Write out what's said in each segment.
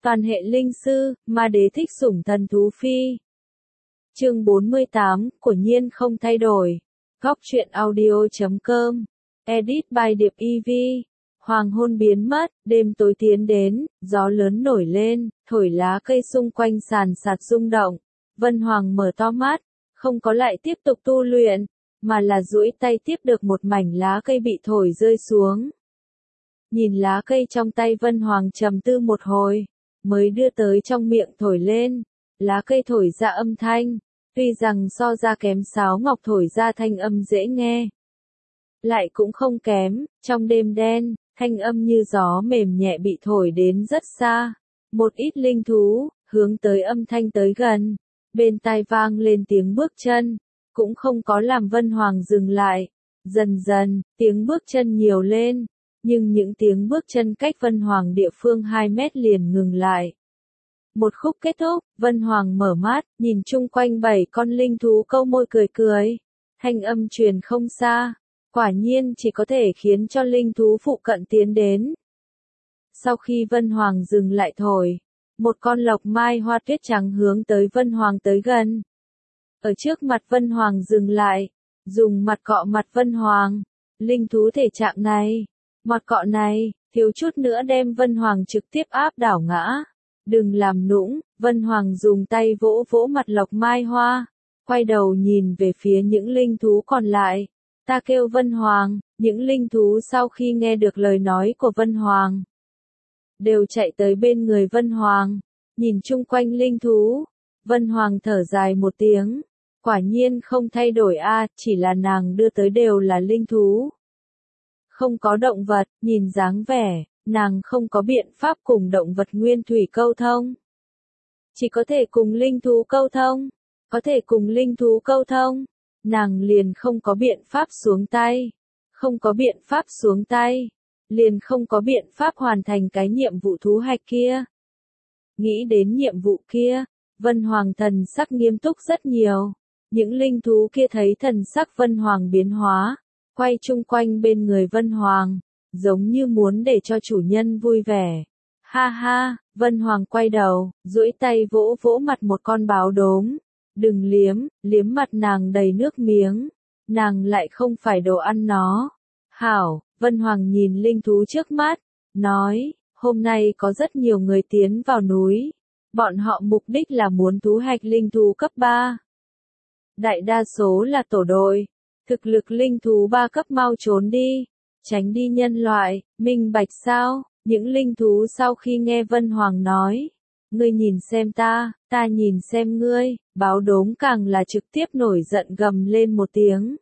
Toàn hệ linh sư, ma đế thích sủng thần thú phi. Chương 48, của nhiên không thay đổi. Góc truyện audio.com. Edit by Điệp EV. Hoàng hôn biến mất, đêm tối tiến đến, gió lớn nổi lên, thổi lá cây xung quanh sàn sạt rung động. Vân Hoàng mở to mắt, không có lại tiếp tục tu luyện, mà là duỗi tay tiếp được một mảnh lá cây bị thổi rơi xuống. Nhìn lá cây trong tay Vân Hoàng trầm tư một hồi, mới đưa tới trong miệng thổi lên. Lá cây thổi ra âm thanh, tuy rằng so ra kém sáo ngọc thổi ra thanh âm dễ nghe, lại cũng không kém. Trong đêm đen, thanh âm như gió mềm nhẹ bị thổi đến rất xa. Một ít linh thú hướng tới âm thanh tới gần, bên tai vang lên tiếng bước chân, cũng không có làm Vân Hoàng dừng lại. Dần dần, tiếng bước chân nhiều lên, nhưng những tiếng bước chân cách Vân Hoàng địa phương 2 mét liền ngừng lại. Một khúc kết thúc, Vân Hoàng mở mắt, nhìn chung quanh 7 con linh thú câu môi cười cười. Thanh âm truyền không xa, quả nhiên chỉ có thể khiến cho linh thú phụ cận tiến đến. Sau khi Vân Hoàng dừng lại thổi, một con lộc mai hoa tuyết trắng hướng tới Vân Hoàng tới gần. Ở trước mặt Vân Hoàng dừng lại, dùng mặt cọ mặt Vân Hoàng. Linh thú thể trạng này, mặt cọ này, thiếu chút nữa đem Vân Hoàng trực tiếp áp đảo ngã. Đừng làm nũng, Vân Hoàng dùng tay vỗ vỗ mặt lộc mai hoa, quay đầu nhìn về phía những linh thú còn lại. Ta kêu Vân Hoàng. Những linh thú sau khi nghe được lời nói của Vân Hoàng, đều chạy tới bên người Vân Hoàng, nhìn chung quanh linh thú. Vân Hoàng thở dài một tiếng, quả nhiên không thay đổi a, chỉ là nàng đưa tới đều là linh thú, không có động vật. Nhìn dáng vẻ, nàng không có biện pháp cùng động vật nguyên thủy câu thông, chỉ có thể cùng linh thú câu thông. Có thể cùng linh thú câu thông, nàng liền không có biện pháp xuống tay. Không có biện pháp xuống tay, liền không có biện pháp hoàn thành cái nhiệm vụ thú hạch kia. Nghĩ đến nhiệm vụ kia, Vân Hoàng thần sắc nghiêm túc rất nhiều. Những linh thú kia thấy thần sắc Vân Hoàng biến hóa, quay chung quanh bên người Vân Hoàng, giống như muốn để cho chủ nhân vui vẻ. Ha ha, Vân Hoàng quay đầu, duỗi tay vỗ vỗ mặt một con báo đốm. Đừng liếm mặt nàng đầy nước miếng. Nàng lại không phải đồ ăn nó. Hảo, Vân Hoàng nhìn linh thú trước mắt, nói, hôm nay có rất nhiều người tiến vào núi. Bọn họ mục đích là muốn thú hạch linh thú cấp 3. Đại đa số là tổ đội. Thực lực linh thú 3 cấp mau trốn đi, tránh đi nhân loại, minh bạch sao? Những linh thú sau khi nghe Vân Hoàng nói, ngươi nhìn xem ta nhìn xem ngươi, báo đốm càng là trực tiếp nổi giận gầm lên một tiếng.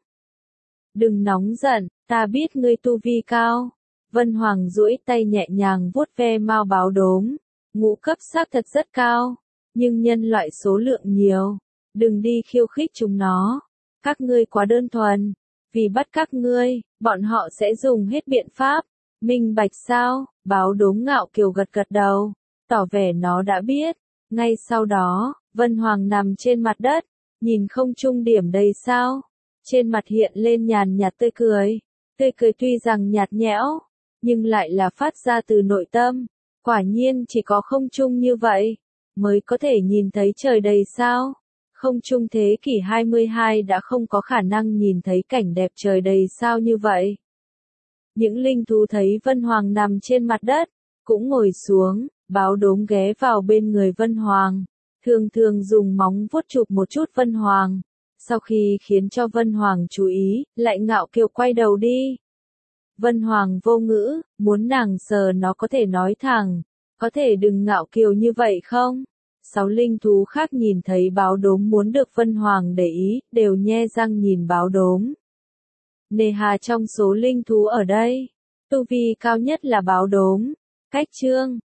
Đừng nóng giận, ta biết ngươi tu vi cao. Vân Hoàng duỗi tay nhẹ nhàng vuốt ve mao báo đốm. Ngũ cấp xác thật rất cao, nhưng nhân loại số lượng nhiều. Đừng đi khiêu khích chúng nó. Các ngươi quá đơn thuần. Vì bắt các ngươi, bọn họ sẽ dùng hết biện pháp. Minh bạch sao? Báo đốm ngạo kiều gật gật đầu, tỏ vẻ nó đã biết. Ngay sau đó, Vân Hoàng nằm trên mặt đất, nhìn không trung điểm đầy sao. Trên mặt hiện lên nhàn nhạt tươi cười. Tươi cười tuy rằng nhạt nhẽo, nhưng lại là phát ra từ nội tâm. Quả nhiên chỉ có không trung như vậy, mới có thể nhìn thấy trời đầy sao. Không trung thế kỷ 22 đã không có khả năng nhìn thấy cảnh đẹp trời đầy sao như vậy. Những linh thú thấy Vân Hoàng nằm trên mặt đất, cũng ngồi xuống. Báo đốm ghé vào bên người Vân Hoàng, thường thường dùng móng vuốt chụp một chút Vân Hoàng. Sau khi khiến cho Vân Hoàng chú ý, lại ngạo kiều quay đầu đi. Vân Hoàng vô ngữ, muốn nàng sờ nó có thể nói thẳng, có thể đừng ngạo kiều như vậy không? 6 linh thú khác nhìn thấy báo đốm muốn được Vân Hoàng để ý, đều nhe răng nhìn báo đốm. Nề hà trong số linh thú ở đây, tu vi cao nhất là báo đốm. Cách chương